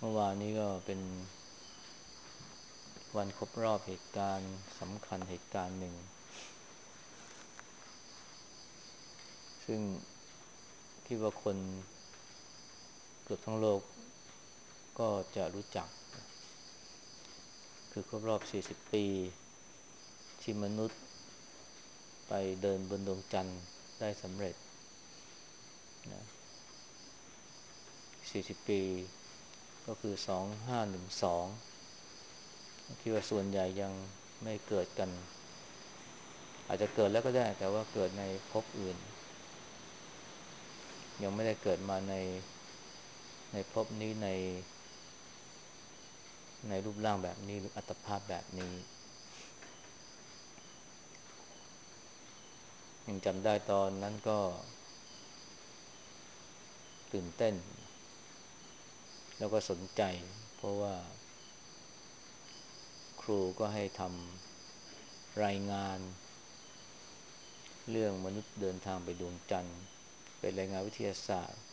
มื่อวานนี้ก็เป็นวันครบรอบเหตุการณ์สำคัญเหตุการณ์หนึ่งซึ่งคิดว่าคนเกือบทั้งโลกก็จะรู้จักคือครบรอบ40ปีที่มนุษย์ไปเดินบนดวงจันทร์ได้สำเร็จนะ40ปีก็คือ2512คิดว่าส่วนใหญ่ยังไม่เกิดกันอาจจะเกิดแล้วก็ได้แต่ว่าเกิดในภพอื่นยังไม่ได้เกิดมาในภพนี้ในรูปร่างแบบนี้หรืออัตภาพแบบนี้ยังจำได้ตอนนั้นก็ตื่นเต้นแล้วก็สนใจเพราะว่าครูก็ให้ทำรายงานเรื่องมนุษย์เดินทางไปดวงจันทร์เป็นรายงานวิทยาศาสตร์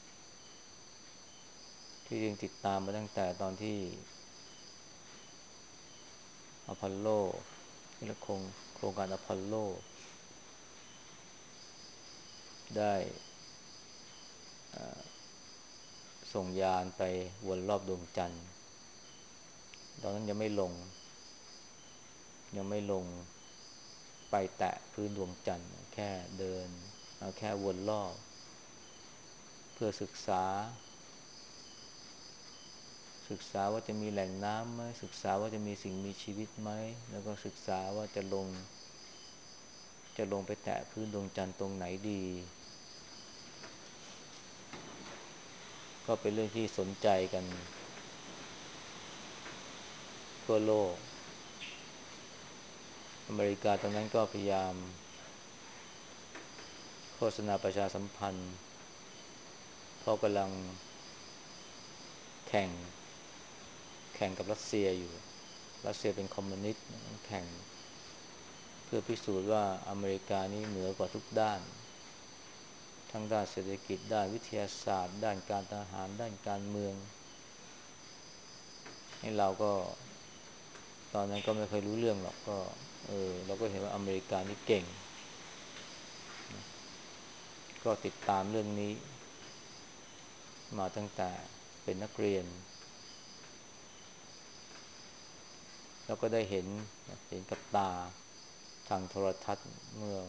ที่ยังติดตามมาตั้งแต่ตอนที่อพอลโลและโครงการอพอลโลได้ส่งยานไปวนรอบดวงจันทร์ตอนนั้นยังไม่ลงไปแตะพื้นดวงจันทร์แค่เดินแค่วนรอบเพื่อศึกษาว่าจะมีแหล่งน้ำไหมศึกษาว่าจะมีสิ่งมีชีวิตไหมแล้วก็ศึกษาว่าจะลงไปแตะพื้นดวงจันทร์ตรงไหนดีก็เป็นเรื่องที่สนใจกันทั่วโลกอเมริกาตอนนั้นก็พยายามโฆษณาประชาสัมพันธ์เพราะกำลังแข่งแข่งกับรัสเซียอยู่รัสเซียเป็นคอมมิวนิสต์แข่งเพื่อพิสูจน์ว่าอเมริกานี่เหนือกว่าทุกด้านทั้งด้านเศรษฐกิจด้านวิทยาศาสตร์ด้านการทหารด้านการเมืองให้เราก็ตอนนั้นก็ไม่เคยรู้เรื่องหรอกก็เราก็เห็นว่าอเมริกานี่เก่งก็ติดตามเรื่องนี้มาตั้งแต่เป็นนักเรียนแล้วก็ได้เห็นกับตาทางโทรทัศน์เมื่อ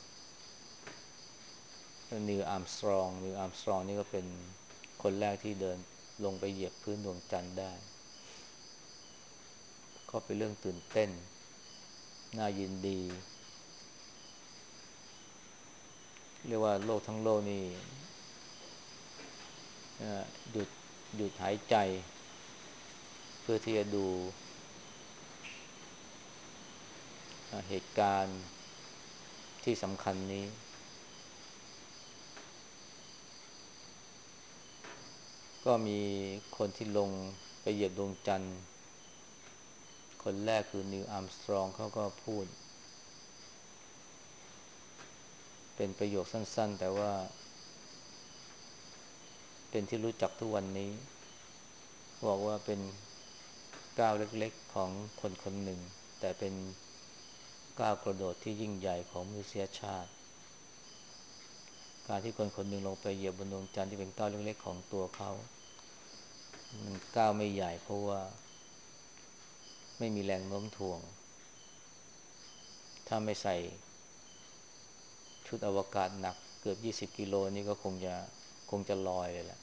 นีลอาร์มสตรองนี่ก็เป็นคนแรกที่เดินลงไปเหยียบพื้นดวงจันทร์ได้ก็เป็นเรื่องตื่นเต้นน่ายินดีเรียกว่าโลกทั้งโลกนี่หยุดหยุดหายใจเพื่อที่จะดูเหตุการณ์ที่สำคัญนี้ก็มีคนที่ลงไปเหยียบดวงจันทร์คนแรกคือนีลอาร์มสตรองเขาก็พูดเป็นประโยคสั้นๆแต่ว่าเป็นที่รู้จักทุกวันนี้บอกว่าเป็นก้าวเล็กๆของคนคนหนึ่งแต่เป็นก้าวกระโดดที่ยิ่งใหญ่ของมนุษยชาติการที่คนคนหนึ่งลงไปเหยียบบนดวงจันทร์ที่เป็นก้าวเล็กๆของตัวเขามันก้าวไม่ใหญ่เพราะว่าไม่มีแรงโน้มถ่วงถ้าไม่ใส่ชุดอวกาศหนักเกือบ20 กิโลนี่ก็คงจะลอยเลยแหละ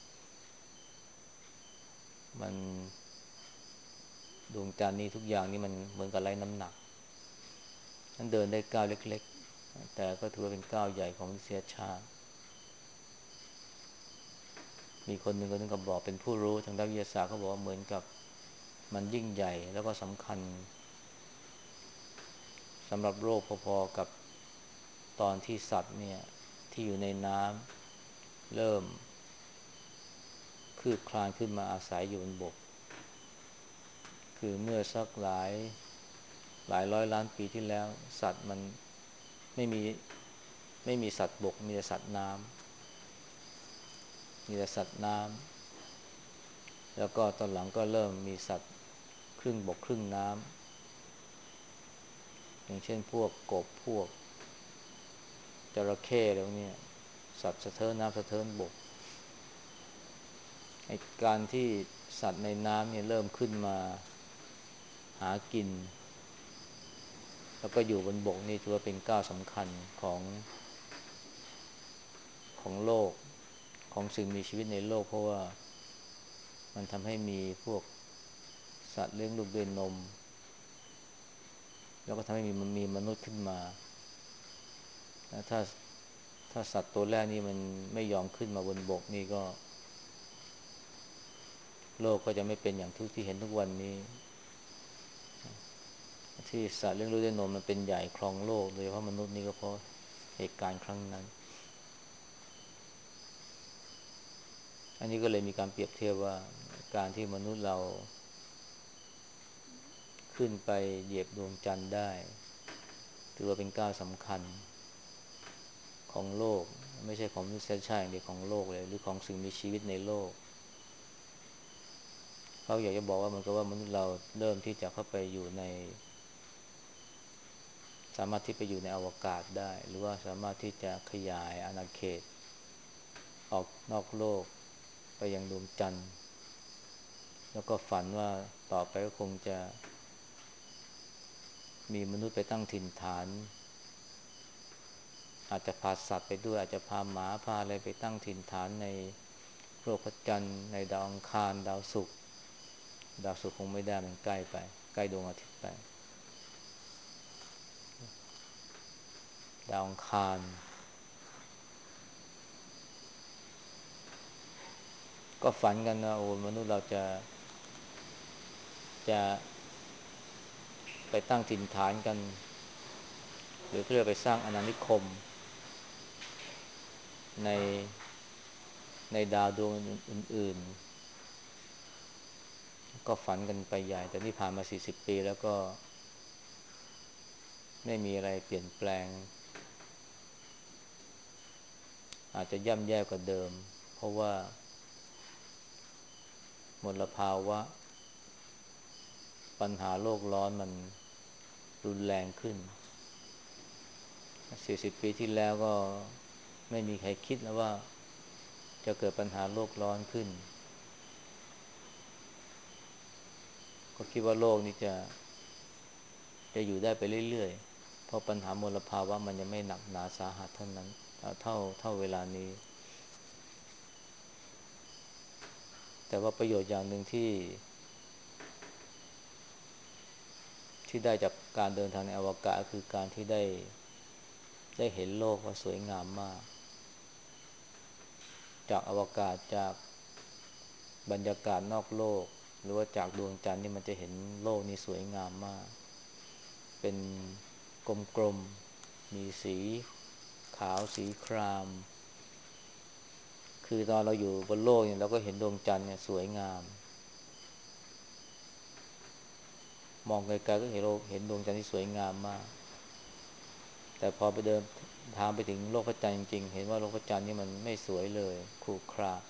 มันดวงจันทร์นี่ทุกอย่างนี่มันเหมือนกับไร้น้ำหนักนั้นเดินได้ก้าวเล็กๆแต่ก็ถือว่าเป็นก้าวใหญ่ของมนุษยชาติมีคนหนึ่งก็บอกเป็นผู้รู้ทางด้านวิทยาศาสตร์เขาบอกว่าเหมือนกับมันยิ่งใหญ่แล้วก็สำคัญสำหรับโลกพอๆกับตอนที่สัตว์เนี่ยที่อยู่ในน้ำเริ่มคืบคลานขึ้นมาอาศัยอยู่บนบกคือเมื่อสักหลายร้อยล้านปีที่แล้วสัตว์มันไม่มีไม่มีสัตว์บกมีแต่สัตว์น้ำแล้วก็ตอนหลังก็เริ่มมีสัตว์ครึ่งบกครึ่งน้ำอย่างเช่นพวกกบพวกจระเข้แล้วเนี่ยสัตว์สะเทินน้ำสะเทินบกไอ้การที่สัตว์ในน้ำเนี่ยเริ่มขึ้นมาหากินแล้วก็อยู่บนบกนี่ถือว่าเป็นก้าวสำคัญของโลกของสิ่งมีชีวิตในโลกเพราะว่ามันทำให้มีพวกสัตว์เลี้ยงลูกด้วยนมแล้วก็ทำให้มีมนุษย์ขึ้นมาถ้าสัตว์ตัวแรกนี่มันไม่ยอมขึ้นมาบนบกนี่ก็โลกก็จะไม่เป็นอย่างทุกที่เห็นทุกวันนี้ที่สัตว์เลี้ยงลูกด้วยนมมันเป็นใหญ่ครองโลกโดยเฉพาะมนุษย์นี่ก็เพราะเหตุการณ์ครั้งนั้นอันนี้ก็เลยมีการเปรียบเทียบว่าการที่มนุษย์เราขึ้นไปเหยียบดวงจันทร์ได้ถือว่าเป็นก้าวสำคัญของโลกไม่ใช่ของมนุษยชาติอย่างเดียวของโลกเลยหรือของสิ่งมีชีวิตในโลกเขาอยากจะบอกว่ามันก็ว่ามนุษย์เราเริ่มที่จะเข้าไปอยู่ในสามารถที่ไปอยู่ในอวกาศได้หรือว่าสามารถที่จะขยายอาณาเขตออกนอกโลกไปยังดวงจันทร์แล้วก็ฝันว่าต่อไปก็คงจะมีมนุษย์ไปตั้งถิ่นฐานอาจจะพาสัตว์ไปด้วยอาจจะพาหมาพาอะไรไปตั้งถิ่นฐานในโลกพระจันทร์ในดาวอังคารดาวศุกร์ดาวศุกร์คงไม่ได้มันใกล้ไปใกล้ดวงอาทิตย์ไปดาวอังคารก็ฝันกันนะโอ้มนุษย์เราจะไปตั้งถิ่นฐานกันหรือเพื่อไปสร้างอาณานิคมในดาวดวงอื่นๆก็ฝันกันไปใหญ่แต่นี่ผ่านมา40ปีแล้วก็ไม่มีอะไรเปลี่ยนแปลงอาจจะย่ำแย่กว่าเดิมเพราะว่ามลภาวะปัญหาโลกร้อนมันรุนแรงขึ้น40ปีที่แล้วก็ไม่มีใครคิดแล้วว่าจะเกิดปัญหาโลกร้อนขึ้นก็คิดว่าโลกนี้จะอยู่ได้ไปเรื่อยๆเพราะปัญหามลภาวะมันยังไม่หนักหนาสาหัสเท่านั้นเท่าเวลานี้แต่ว่าประโยชน์อย่างหนึ่งที่ได้จากการเดินทางในอวกาศคือการที่ได้เห็นโลกว่าสวยงามมากจากอวกาศจากบรรยากาศนอกโลกหรือว่าจากดวงจันทร์นี่มันจะเห็นโลกนี้สวยงามมากเป็นกลมๆมีสีขาวสีครามคือตอนเราอยู่บนโลกเนี่ยเราก็เห็นดวงจันทร์เนี่ยสวยงามมองไกลๆก็เห็นดวงจันทร์ที่สวยงามมากแต่พอไปเดินทางไปถึงโลกพระจันทร์จริงๆเห็นว่าโลกพระจันทร์นี่มันไม่สวยเลยขรุขระ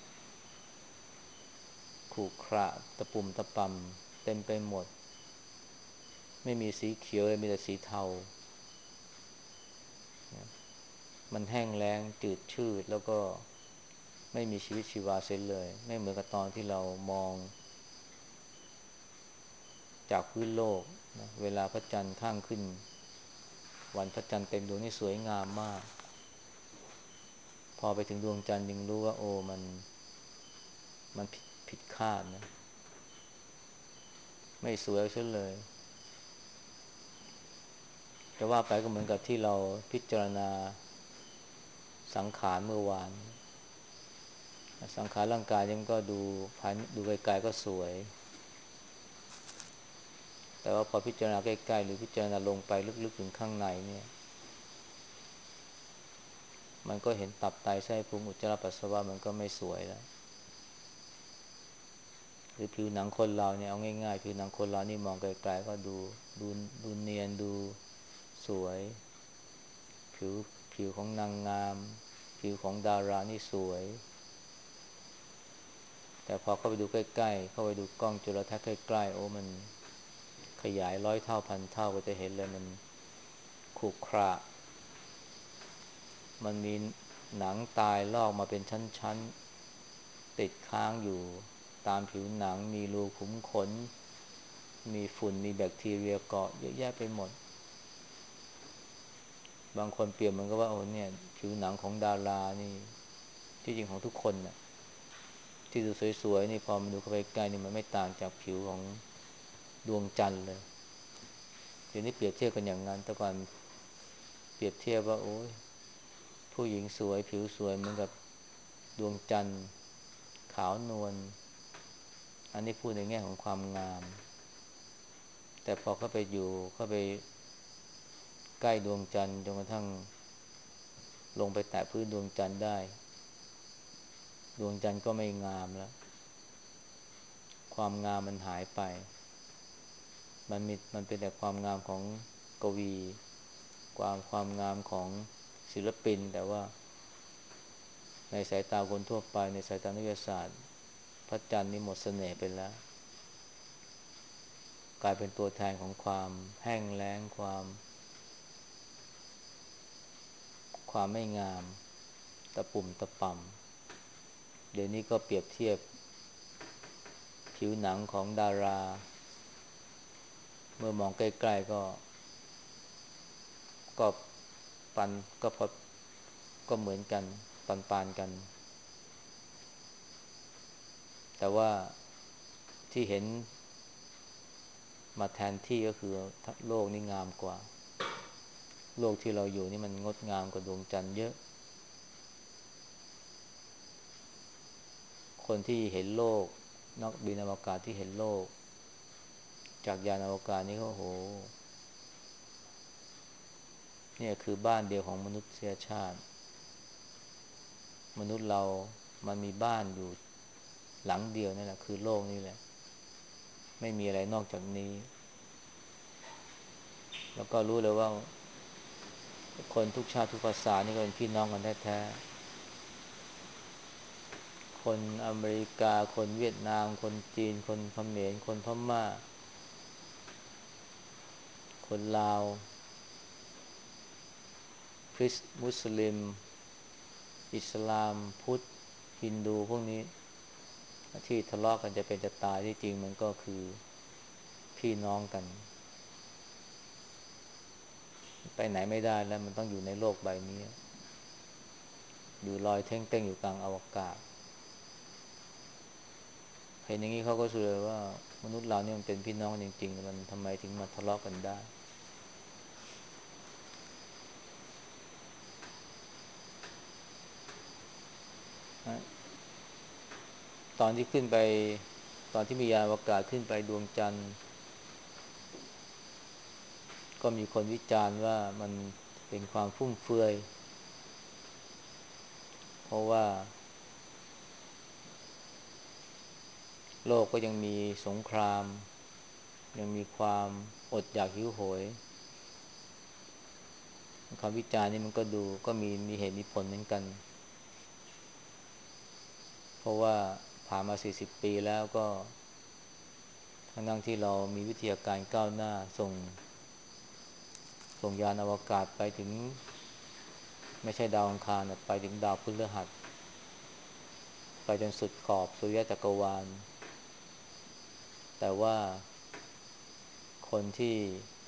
ตะปุ่มตะปำเต็มไปหมดไม่มีสีเขียวเลยมีแต่สีเทามันแห้งแล้งจืดชืดแล้วก็ไม่มีชีวิตชีวาเสียเลยไม่เหมือนกับตอนที่เรามองจากพื้นโลกนะเวลาพระจันทร์ข้างขึ้นวันพระจันทร์เต็มดวงนี่สวยงามมากพอไปถึงดวงจันทร์จึงรู้ว่าโอ้มันผิดคาดนะไม่สวยเช่นเลยจะว่าไปก็เหมือนกับที่เราพิจารณาสังขารเมื่อวานสังขารร่างกายนี่มันก็ดูไกลๆก็สวยแต่ว่าพอพิจารณาใกล้ๆหรือพิจารณาลงไปลึกๆถึงข้างในเนี่ยมันก็เห็นตับไตไส้พุงอุจจาระปัสสาวะมันก็ไม่สวยแล้วหรือผิวหนังคนเราเนี่ยเอาง่ายๆผิวหนังคนเรานี่มองไกลๆก็ดูดูเนียนดูสวยผิวของนางงามผิวของดารานี่สวยแต่พอเข้าไปดูใกล้ๆเข้าไปดูกล้องจุลทรรศน์ใกล้ๆโอ้มันขยายร้อยเท่าพันเท่าก็จะเห็นเลยมันขรุขระมันมีหนังตายลอกมาเป็นชั้นๆติดค้างอยู่ตามผิวหนังมีรูขุมขนมีฝุ่นมีแบคทีเรียเกาะเยอะแยะไปหมดบางคนเปรียบเหมือนกับว่าโอ้เนี่ยผิวหนังของดารานี่ที่จริงของทุกคนน่ะที่ดูสวยๆนี่พอมาดูเข้าไปใกล้นี่มันไม่ต่างจากผิวของดวงจันทร์เลยเดี๋ยวนี้เปรียบเทียบกันอย่างนั้นแต่ก่อนเปรียบเทียบว่าโอ้ยผู้หญิงสวยผิวสวยเหมือนกับดวงจันทร์ขาวนวลอันนี้พูดในแง่ของความงามแต่พอเข้าไปอยู่เข้าไปใกล้ดวงจันทร์จนกระทั่งลงไปแตะพื้นดวงจันทร์ได้ดวงจันทร์ก็ไม่งามแล้วความงามมันหายไปมันเป็นแต่ความงามของกวีความงามของศิลปินแต่ว่าในสายตาคนทั่วไปในสายตานักวิทยาศาสตร์พระจันทร์นี่หมดเสน่ห์ไปแล้วกลายเป็นตัวแทนของความแห้งแล้งความไม่งามตะปุ่มตะป่ำเดี๋ยวนี้ก็เปรียบเทียบผิวหนังของดาราเมื่อมองใกล้ๆก็ปันก็พอก็เหมือนกันปานกันแต่ว่าที่เห็นมาแทนที่ก็คือโลกนี่งามกว่าโลกที่เราอยู่นี่มันงดงามกว่าดวงจันทร์เยอะคนที่เห็นโลกนักบินอวกาศที่เห็นโลกจากยานอวกาศนี่ก็โหเนี่ยคือบ้านเดียวของมนุษยชาติมนุษย์เรามันมีบ้านอยู่หลังเดียวนั่นแหละคือโลกนี่แหละไม่มีอะไรนอกจากนี้แล้วก็รู้เลยว่าคนทุกชาติทุกภาษานี่ก็เป็นพี่น้องกันแท้ๆคนอเมริกาคนเวียดนามคนจีนคนเขมรคนพม่าคนลาวคริสต์มุสลิมอิสลามพุทธฮินดูพวกนี้ที่ทะเลาะกันจะเป็นจะตายที่จริงมันก็คือพี่น้องกันไปไหนไม่ได้แล้วมันต้องอยู่ในโลกใบนี้อยู่ลอยเท่งๆอยู่กลางอวกาศเห็นอย่างนี้เขาก็รู้เลยว่ามนุษย์เราเนี่ยมันเป็นพี่น้องจริงๆมันทำไมถึงมาทะเลาะกันได้นะตอนที่ขึ้นไปตอนที่มียานอวกาศขึ้นไปดวงจันทร์ก็มีคนวิจารณ์ว่ามันเป็นความฟุ่มเฟือยเพราะว่าโลกก็ยังมีสงครามยังมีความอดอยากหิวโหยคำวิจารณ์นี้มันก็ดูก็มีเหตุมีผลเหมือนกันเพราะว่าผ่านมา40ปีแล้วก็ทั้งที่เรามีวิทยาการก้าวหน้าส่งยานอวกาศไปถึงไม่ใช่ดาวอังคารไปถึงดาวพฤหัสไปจนสุดขอบสุริยะจักรวาลแต่ว่าคนที่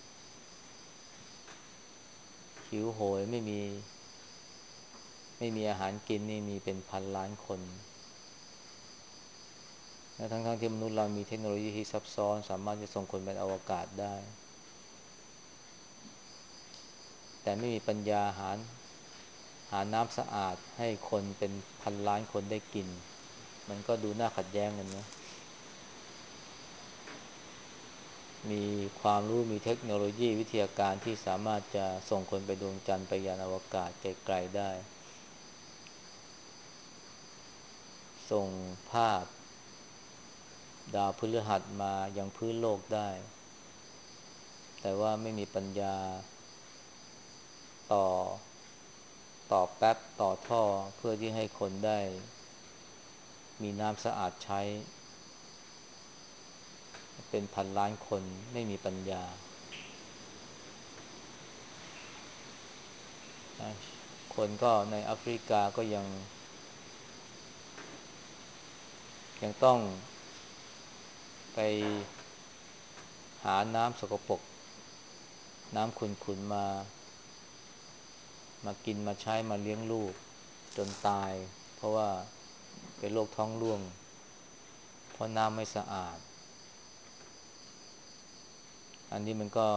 หิวโหยไม่มีอาหารกินนี่มีเป็นพันล้านคนและทั้งที่มนุษย์เรามีเทคโนโลยีที่ซับซ้อนสามารถจะส่งคนไปอวกาศได้แต่ไม่มีปัญญาหาน้ำสะอาดให้คนเป็นพันล้านคนได้กินมันก็ดูน่าขัดแย้งกันนะมีความรู้มีเทคโนโลยีวิทยาการที่สามารถจะส่งคนไปดวงจันทร์ไปยานอวกาศไกลๆได้ส่งภาพดาวพฤหัสมายังพื้นโลกได้แต่ว่าไม่มีปัญญาต่อต่อแป๊บต่อท่อเพื่อที่ให้คนได้มีน้ำสะอาดใช้เป็นพันล้านคนไม่มีปัญญาคนก็ในแอฟริกาก็ยังต้องไปหาน้ำสกปรกน้ำขุ่นๆมากินมาใช้มาเลี้ยงลูกจนตายเพราะว่าเป็นโรคท้องร่วงเพราะน้ำไม่สะอาดอันนี้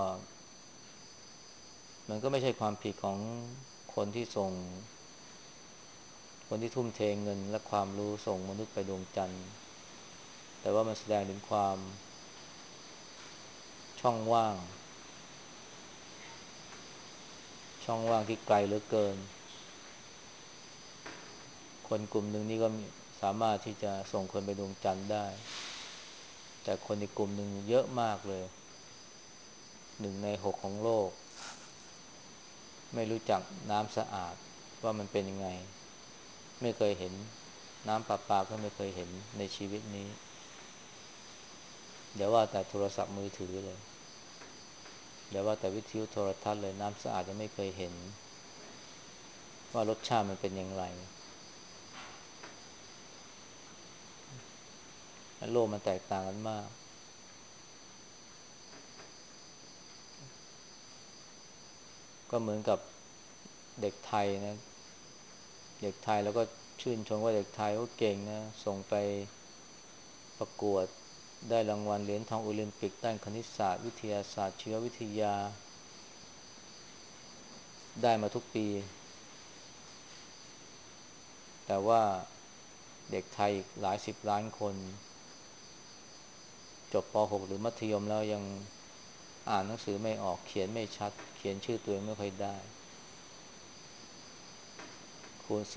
มันก็ไม่ใช่ความผิดของคนที่ส่งคนที่ทุ่มเทเงินและความรู้ส่งมนุษย์ไปดวงจันทร์แต่ว่ามันแสดงถึงความช่องว่างที่ไกลเหลือเกินคนกลุ่มหนึ่งนี่ก็สามารถที่จะส่งคนไปดวงจันทร์ได้แต่คนในกลุ่มหนึ่งเยอะมากเลย1 ใน 6ของโลกไม่รู้จักน้ำสะอาดว่ามันเป็นยังไงไม่เคยเห็นน้ำประปาก็ไม่เคยเห็นในชีวิตนี้เดี๋ยวว่าแต่โทรศัพท์มือถือเลยเดี๋ยวว่าแต่วิทยุโทรทัศน์เลยน้ำสะอาดยังไม่เคยเห็นว่ารสชาติมันเป็นอย่างไรโลกมันแตกต่างกันมากก็เหมือนกับเด็กไทยนะเด็กไทยแล้วก็ชื่นชมว่าเด็กไทยเขาเก่งนะส่งไปประกวดได้รางวัลเหรียญทองโอลิมปิกด้านคณิตศาสตร์วิทยาศาสตร์ชีววิทยาได้มาทุกปีแต่ว่าเด็กไทยอีกหลายสิบล้านคนจบป .6 หรือมัธยมแล้วยังอ่านหนังสือไม่ออกเขียนไม่ชัดเขียนชื่อตัวเองไม่ค่อยได้คูณ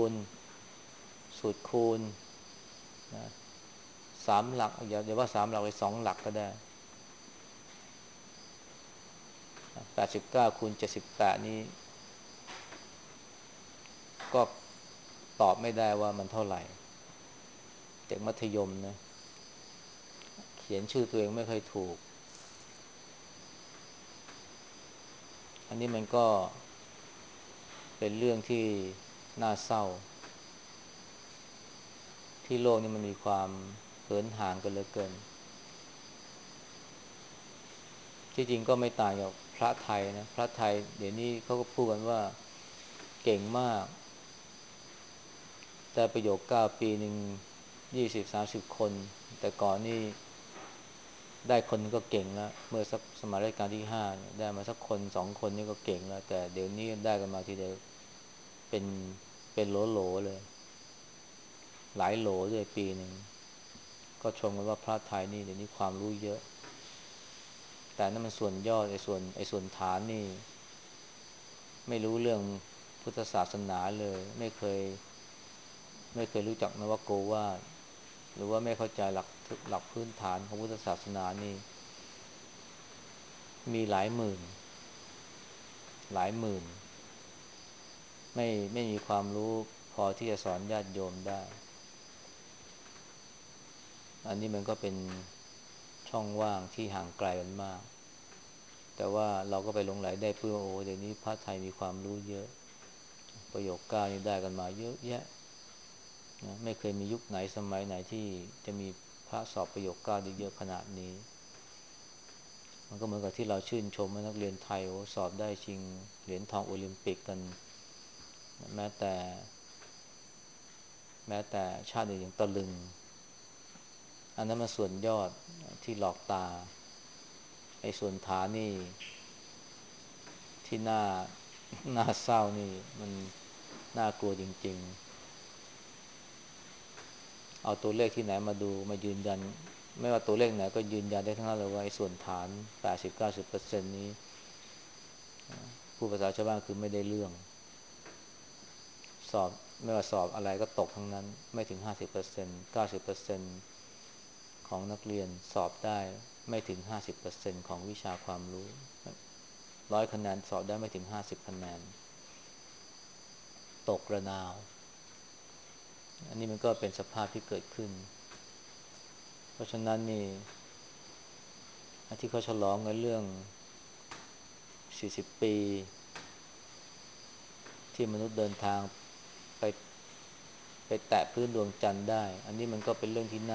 สูตรคูณนะ3 หลักอย่าว่า3 หลักเลย2 หลักก็ได้89 คูณ 78นี่ก็ตอบไม่ได้ว่ามันเท่าไหร่เด็กมัธยมนะเขียนชื่อตัวเองไม่ค่อยถูกอันนี้มันก็เป็นเรื่องที่น่าเศร้าที่โลกนี้มันมีความเหินห่างกันเหลือเกินที่จริงก็ไม่ต่างจากพระไทยนะพระไทยเดี๋ยวนี้เขาก็พูดกันว่าเก่งมากแต่ประโยค9 ปีหนึ่ง20-30 คนแต่ก่อนนี่ได้คนก็เก่งแล้วเมื่อสักสมัยรัชกาลที่5เนี่ยได้มาสัก1-2 คนนี่ก็เก่งแล้วแต่เดี๋ยวนี้ได้กันมาทีเดียวเป็นเป็นโหลเลยหลายโหลเลยปีหนึ่งก็ชมกันว่าพระไทยนี่เดี๋ยวนี้ความรู้เยอะแต่นั่นมันส่วนยอดไอ้ส่วนฐานนี่ไม่รู้เรื่องพุทธศาสนาเลยไม่เคยรู้จักนวโกวาทหรือว่าไม่เข้าใจหลักพื้นฐานของพุทธศาสนานี่มีหลายหมื่นไม่มีความรู้พอที่จะสอนญาติโยมได้อันนี้มันก็เป็นช่องว่างที่ห่างไกลกันมากแต่ว่าเราก็ไปหลงไหลได้เพื่อโอ้เดี๋ยวนี้พระไทยมีความรู้เยอะประโยค9นี่ได้กันมาเยอะแยะนะไม่เคยมียุคไหนสมัยไหนที่จะมีพระสอบประโยค9ได้เยอะขนาดนี้มันก็เหมือนกับที่เราชื่นชมว่านักเรียนไทยโอ้สอบได้ชิงเหรียญทองโอลิมปิกกันแม้แต่แม้แต่ชาติอื่นอย่างตะลึงอันนั้นมันส่วนยอดที่หลอกตาไอ้ส่วนฐานนี่ที่น่าเศร้านี่มันน่ากลัวจริงๆเอาตัวเลขที่ไหนมาดูมายืนยันไม่ว่าตัวเลขไหนก็ยืนยันได้ทั้งนั้นเลยว่าไอ้ส่วนฐาน80-90%นี้ผู้ภาษาชาวบ้านคือไม่ได้เรื่องสอบไม่ว่าสอบอะไรก็ตกทั้งนั้นไม่ถึง50% 90%ของนักเรียนสอบได้ไม่ถึง50%ของวิชาความรู้100 คะแนนสอบได้ไม่ถึง50 คะแนนตกระนาวอันนี้มันก็เป็นสภาพที่เกิดขึ้นเพราะฉะนั้นนี่ที่เขาฉลองกันเรื่อง40ปีที่มนุษย์เดินทางไปแตะพื้นดวงจันทร์ได้อันนี้มันก็เป็นเรื่องที่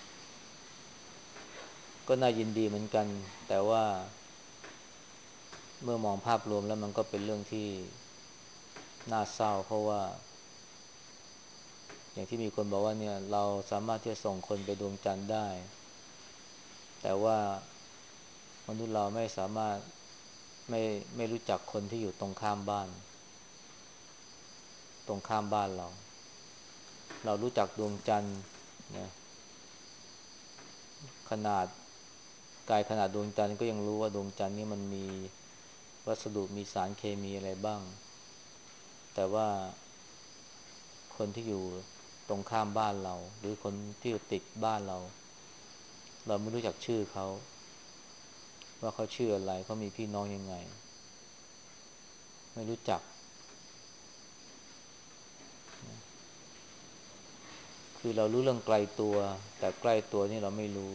น่ายินดีเหมือนกันแต่ว่าเมื่อมองภาพรวมแล้วมันก็เป็นเรื่องที่น่าเศร้าเพราะว่าอย่างที่มีคนบอกว่าเนี่ยเราสามารถที่จะส่งคนไปดวงจันทร์ได้แต่ว่ามนุษย์เราไม่สามารถไม่ไม่รู้จักคนที่อยู่ตรงข้ามบ้านเรารู้จักดวงจันทร์นะขนาดไกลขนาดดวงจันทร์ก็ยังรู้ว่าดวงจันทร์นี่มันมีวัสดุมีสารเคมีอะไรบ้างแต่ว่าคนที่อยู่ตรงข้ามบ้านเราหรือคนที่อยู่ติดบ้านเราไม่รู้จักชื่อเขาว่าเขาชื่ออะไรเขามีพี่น้องยังไงไม่รู้จักคือเรารู้เรื่องไกลตัวแต่ใกล้ตัวนี่เราไม่รู้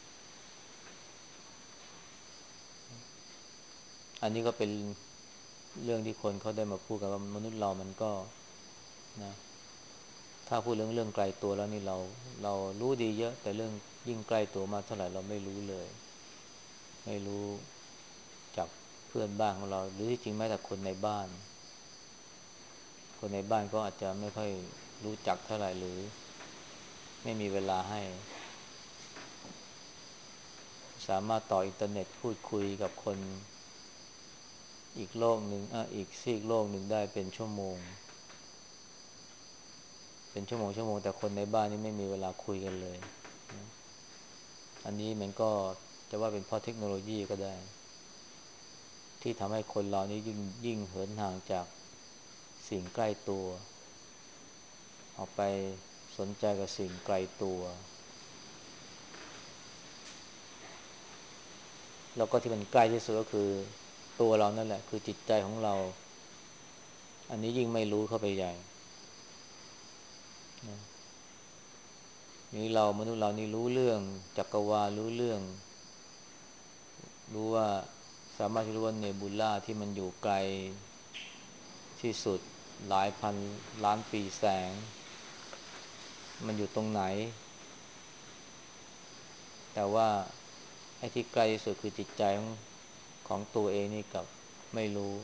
อันนี้ก็เป็นเรื่องที่คนเขาได้มาพูดกันว่ามนุษย์เรามันก็นะถ้าพูดเรื่องไกลตัวแล้วนี่เรารู้ดีเยอะแต่เรื่องยิ่งใกล้ตัวมากเท่าไหร่เราไม่รู้เลยไม่รู้จากเพื่อนบ้านของเราหรือที่จริงแม้แต่คนในบ้านก็อาจจะไม่ค่อยรู้จักเท่าไหร่หรือไม่มีเวลาให้สามารถต่ออินเทอร์เน็ตพูดคุยกับคนอีกโลกหนึ่งอีกซีกโลกหนึ่งได้เป็นชั่วโมงแต่คนในบ้านนี่ไม่มีเวลาคุยกันเลยอันนี้มันก็จะว่าเป็นเพราะเทคโนโลยีก็ได้ที่ทำให้คนเรานี่ยิ่งเหินห่างจากสิ่งใกล้ตัวออกไปสนใจกับสิ่งไกลตัวแล้วก็ที่มันใกล้ที่สุดก็คือตัวเรานั่นแหละคือจิตใจของเราอันนี้ยิ่งไม่รู้เข้าไปใหญ่นะนี่เรามนุษย์เรานี่รู้เรื่องจักรวาลรู้เรื่องรู้ว่าสามารถที่รู้ว่าเนบูล่าที่มันอยู่ไกลที่สุดหลายพันล้านปีแสงมันอยู่ตรงไหนแต่ว่าไอ้ที่ใกล้ที่สุดคือจิตใจของตัวเองนี่กับไม่รู้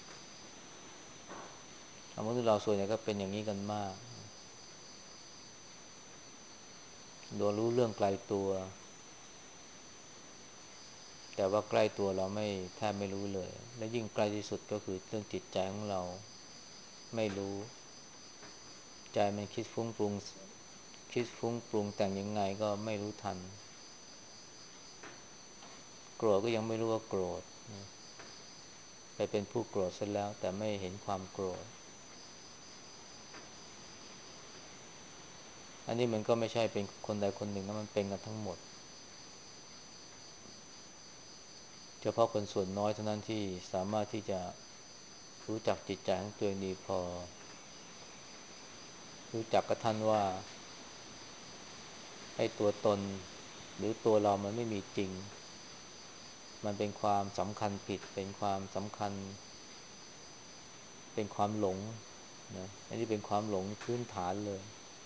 มนุษย์เราส่วนใหญ่ก็เป็นอย่างนี้กันมากโดนรู้เรื่องไกลตัวแต่ว่าใกล้ตัวเราไม่แทบไม่รู้เลยและยิ่งใกล้ที่สุดก็คือเรื่องจิตใจของเราไม่รู้ใจมันคิดฟุ้งปรุงแต่งยังไงก็ไม่รู้ทันโกรธก็ยังไม่รู้ว่าโกรธไปเป็นผู้โกรธเสร็จแล้วแต่ไม่เห็นความโกรธอันนี้มันก็ไม่ใช่เป็นคนใดคนหนึ่งนะมันเป็นกันทั้งหมดเฉพาะคนส่วนน้อยเท่านั้นที่สามารถที่จะรู้จักจิตใจของตัวเองดีพอรู้จักกระทั่นว่าไอ้ตัวตนหรือตัวเรามันไม่มีจริงมันเป็นความสำคัญผิดเป็นความสำคัญเป็นความหลงนะอันนี้เป็นความหลงพื้นฐานเลย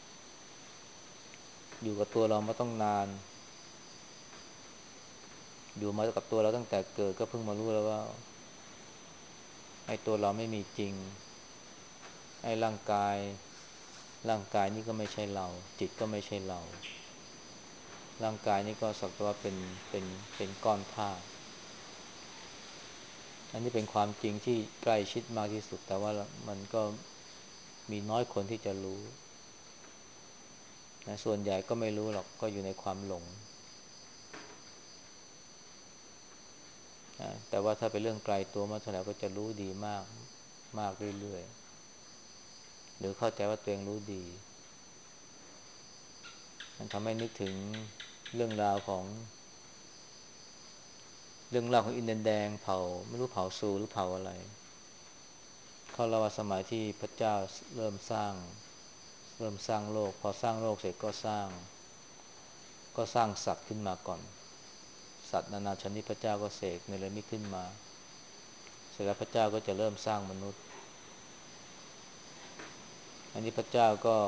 อยู่กับตัวเรามาต้องนานอยู่มากับตัวเราตั้งแต่เกิดก็เพิ่งมารู้แล้วว่าไอ้ตัวเราไม่มีจริงไอ้ร่างกายนี่ก็ไม่ใช่เราจิตก็ไม่ใช่เราร่างกายนี่ก็สักแต่ว่าเป็นเป็นก้อนธาตุอันนี้เป็นความจริงที่ใกล้ชิดมากที่สุดแต่ว่ามันก็มีน้อยคนที่จะรู้นะส่วนใหญ่ก็ไม่รู้หรอกก็อยู่ในความหลงแต่ว่าถ้าเป็นเรื่องไกลตัวมากเท่าไหร่ก็จะรู้ดีมากมากเรื่อยๆหรือเข้าใจว่าตัวเองรู้ดีมันทำให้นึกถึงเรื่องราวของอินเดียนแดงเผ่าไม่รู้เผ่าซูหรือเผ่าอะไรเขาเล่าว่าสมัยที่พระเจ้าเริ่มสร้างเริ่มสร้างโลกพอสร้างโลกเสร็จก็สร้างสัตว์ขึ้นมาก่อนสัตว์นานาชนิดพระเจ้าก็เสกเนรมิตขึ้นมาเสร็จแล้วพระเจ้าก็จะเริ่มสร้างมนุษย์อันนี้พระเจ้าก็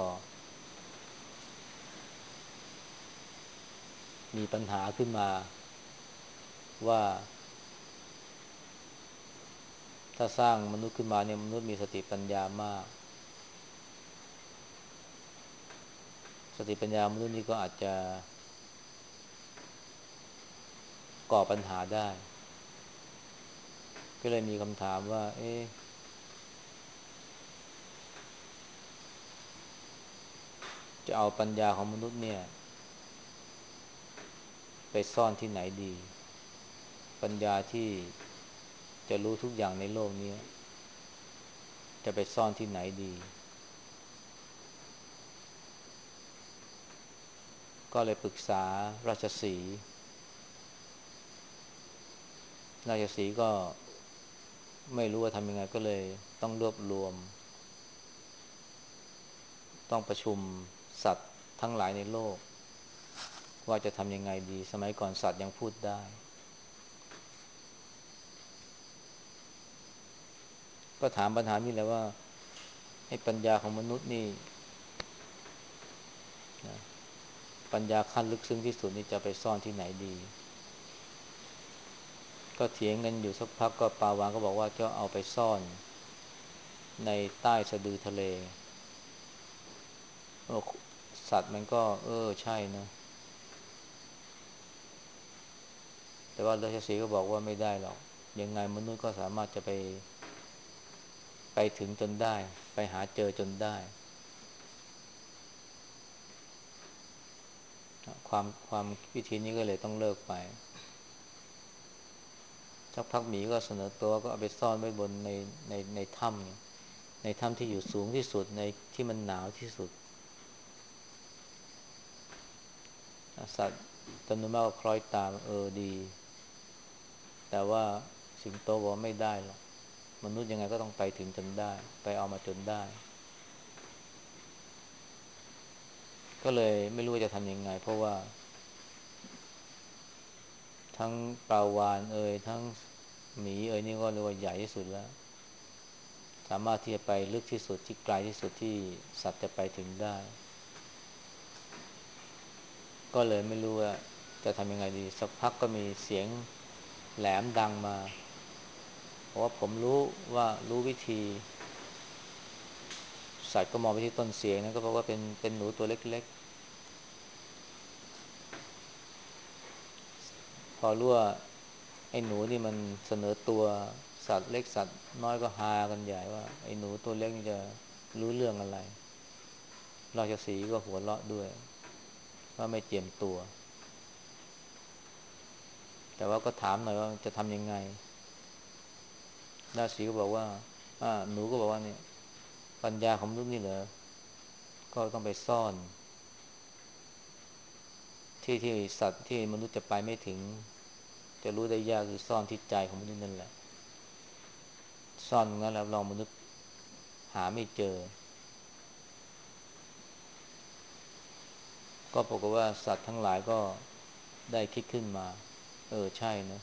มีปัญหาขึ้นมาว่าถ้าสร้างมนุษย์ขึ้นมาเนี่ยมนุษย์มีสติปัญญามากสติปัญญามนุษย์นี่ก็อาจจะก่อปัญหาได้ก็เลยมีคำถามว่าจะเอาปัญญาของมนุษย์เนี่ยไปซ่อนที่ไหนดีปัญญาที่จะรู้ทุกอย่างในโลกนี้จะไปซ่อนที่ไหนดีก็เลยปรึกษาราชสีห์ราชสีห์ก็ไม่รู้ว่าทำยังไงก็เลยต้องรวบรวมต้องประชุมสัตว์ทั้งหลายในโลกว่าจะทำยังไงดีสมัยก่อนสัตว์ยังพูดได้ก็ถามปัญหานี่แหละว่าให้ปัญญาของมนุษย์นี่นะปัญญาขั้นลึกซึ้งที่สุดนี่จะไปซ่อนที่ไหนดีก็เถียงกันอยู่สักพักก็ปาวานก็บอกว่าจะเอาไปซ่อนในใต้สะดือทะเลสัตว์มันก็ใช่นะแต่ว่าราชสีห์ก็บอกว่าไม่ได้หรอกยังไงมนุษย์ก็สามารถจะไปถึงจนได้ไปหาเจอจนได้ความวิธีนี้ก็เลยต้องเลิกไปสักพักหมีก็เสนอตัวก็เอาไปซ่อนไว้บนในถ้ำในถ้ำที่อยู่สูงที่สุดในที่มันหนาวที่สุดสัตว์จำนวนมากก็คล้อยตามดีแต่ว่าสิงโตบอกไม่ได้หรอกมนุษย์ยังไงก็ต้องไปถึงจนได้ไปเอามาจนได้ก็เลยไม่รู้จะทำยังไงเพราะว่าทั้งปลาวาฬทั้งหมีนี่ก็เรียกว่าใหญ่ที่สุดแล้วสามารถที่จะไปลึกที่สุดที่ไกลที่สุดที่สัตว์จะไปถึงได้ก็เลยไม่รู้ว่าจะทำยังไงดีสักพักก็มีเสียงแหลมดังมาเพราะว่าผมรู้วิธีสัตว์ก็มองไปที่ต้นเสียงนั้นก็เพราะว่าเป็นหนูตัวเล็กๆพอรู้ว่าไอ้หนูนี่มันเสนอตัวสัตว์เล็กสัตว์น้อยก็ฮากันใหญ่ว่าไอ้หนูตัวเล็กนี่จะรู้เรื่องอะไรราชสีห์ก็หัวเราะด้วยว่าไม่เจียมตัวแต่ว่าก็ถามหน่อยว่าจะทำยังไงราชสีห์ก็บอกว่าหนูก็บอกว่าเนี่ยปัญญาของมนุษย์นี่เหรอก็ต้องไปซ่อนที่สัตว์ที่มนุษย์จะไปไม่ถึงจะรู้ได้ยากคือซ่อนที่ใจของมนุษย์นั่นแหละซ่อนงั้นแล้วลองมนุษย์หาไม่เจอก็ปรากฏว่าสัตว์ทั้งหลายก็ได้คิดขึ้นมาใช่นะ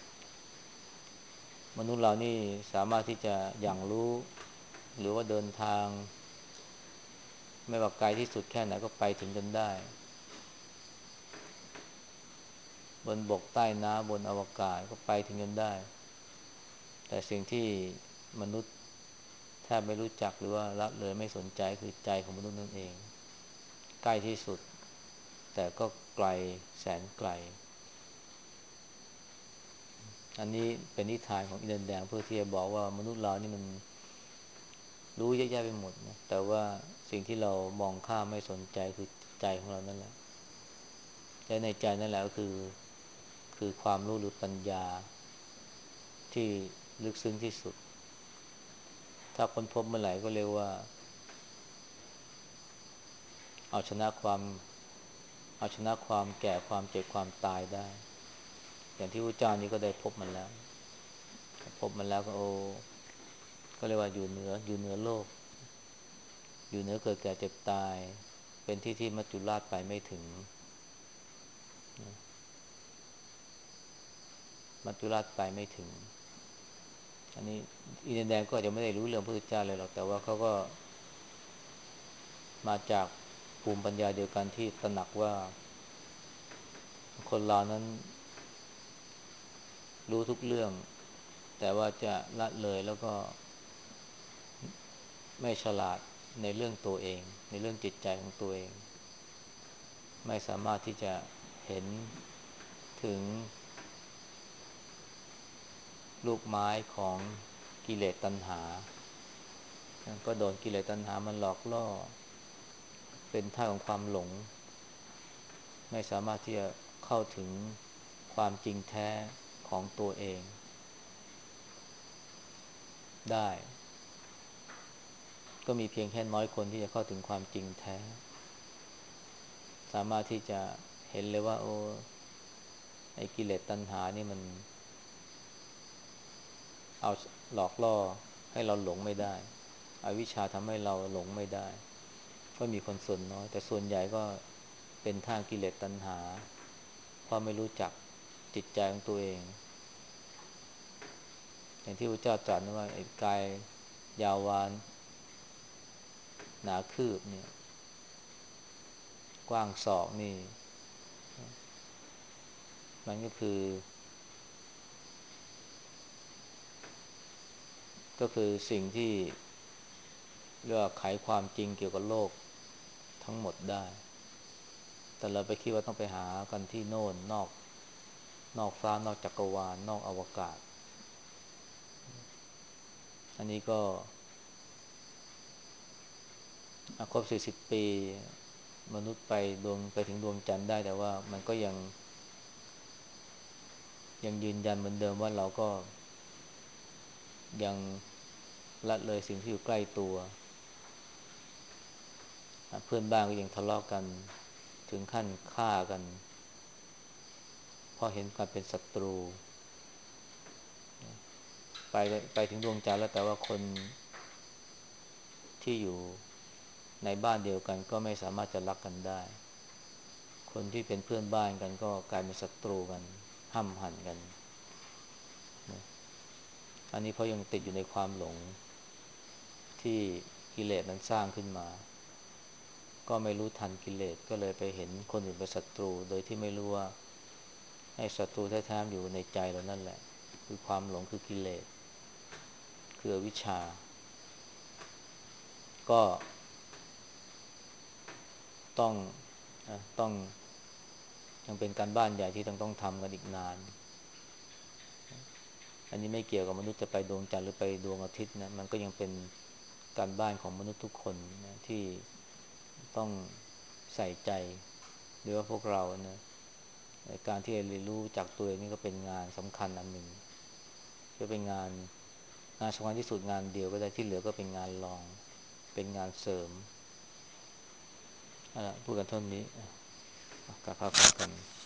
มนุษย์เรานี่สามารถที่จะอย่างรู้หรือว่าเดินทางไม่ว่าไกลที่สุดแค่ไหนก็ไปถึงจนได้บนบกใต้น้ำบนอวกาศก็ไปถึงจนได้แต่สิ่งที่มนุษย์แทบไม่รู้จักหรือว่าละเลยไม่สนใจคือใจของมนุษย์นั่นเองใกล้ที่สุดแต่ก็ไกลแสนไกลอันนี้เป็นนิทานของอินเดียนแดงเพื่อที่จะบอกว่ามนุษย์เรานี่มันรู้เยอะแยะไปหมดนะแต่ว่าสิ่งที่เรามองข้ามไม่สนใจคือใจของเรานั่นแหละและในใจนั่นแหละก็คือความรู้หรือปัญญาที่ลึกซึ้งที่สุดถ้าค้นพบเมื่อไหร่ก็เรียกว่าเอาชนะความเอาชนะความแก่ความเจ็บความตายได้อย่างที่พระเจ้านี้ก็ได้พบมันแล้วพบมันแล้วก็ก็เรียกว่าอยู่เหนือโลกอยู่เหนือเกิดแก่เจ็บตายเป็นที่ที่มัจจุราชไปไม่ถึงมัจจุราชไปไม่ถึงอันนี้อินเดียแดงก็อาจจะไม่ได้รู้เรื่องพระพุทธเจ้าเลยหรอกแต่ว่าเขาก็มาจากภูมิปัญญาเดียวกันที่ตระหนักว่าคนเรานั้นรู้ทุกเรื่องแต่ว่าจะละเลยแล้วก็ไม่ฉลาดในเรื่องตัวเองในเรื่องจิตใจของตัวเองไม่สามารถที่จะเห็นถึงลูกไม้ของกิเลสตัณหาก็โดนกิเลสตัณหามันหลอกล่อเป็นท่าของความหลงไม่สามารถที่จะเข้าถึงความจริงแท้ของตัวเองได้ก็มีเพียงแค่น้อยคนที่จะเข้าถึงความจริงแท้สามารถที่จะเห็นเลยว่าโอ้ไอ้กิเลสตัณหานี่มันเอาหลอกล่อให้เราหลงไม่ได้อวิชชาทำให้เราหลงไม่ได้ก็มีคนส่วนน้อยแต่ส่วนใหญ่ก็เป็นทางกิเลสตัณหาเพราะไม่รู้จักจิตใจของตัวเองอย่างที่พระเจ้าตรัสว่าไอ้กายยาววานหนาคืบเนี่ยกว้างศอกนี่มันก็คือสิ่งที่เรียกว่าไขความจริงเกี่ยวกับโลกทั้งหมดได้แต่เราไปคิดว่าต้องไปหากันที่โน่นนอกฟ้านอกจักรวาลนอกอวกาศอันนี้ก็ครบ40 ปีมนุษย์ไปถึงดวงจันทร์ได้แต่ว่ามันก็ยังยืนยันเหมือนเดิมว่าเราก็ยังละเลยสิ่งที่อยู่ใกล้ตัวเพื่อนบ้านก็ยังทะเลาะกันถึงขั้นฆ่ากันเพราะเห็นกันเป็นศัตรูไปไปถึงดวงจันทร์แล้วแต่ว่าคนที่อยู่ในบ้านเดียวกันก็ไม่สามารถจะรักกันได้คนที่เป็นเพื่อนบ้านกันก็กลายเป็นศัตรูกันห้ำหั่นกันนะอันนี้เพราะยังติดอยู่ในความหลงที่กิเลสนั้นสร้างขึ้นมาก็ไม่รู้ทันกิเลสก็เลยไปเห็นคนอื่นเป็นศัตรูโดยที่ไม่รู้ว่าไอ้ศัตรูแท้ๆอยู่ในใจเรานั่นแหละคือความหลงคือกิเลสคืออวิชชาก็ต้องต้องยังเป็นการบ้านใหญ่ที่ต้องทำกันอีกนานอันนี้ไม่เกี่ยวกับมนุษย์จะไปดวงจันทร์หรือไปดวงอาทิตย์นะมันก็ยังเป็นการบ้านของมนุษย์ทุกคนนะที่ต้องใส่ใจหรือว่าพวกเรานะการที่จะเรียนรู้จากตัวเองนี่ก็เป็นงานสำคัญอันหนึ่งจะเป็นงานสำคัญที่สุดงานเดียวก็ได้ที่เหลือก็เป็นงานรองเป็นงานเสริมพูดกันเท่านี้กลับพากัน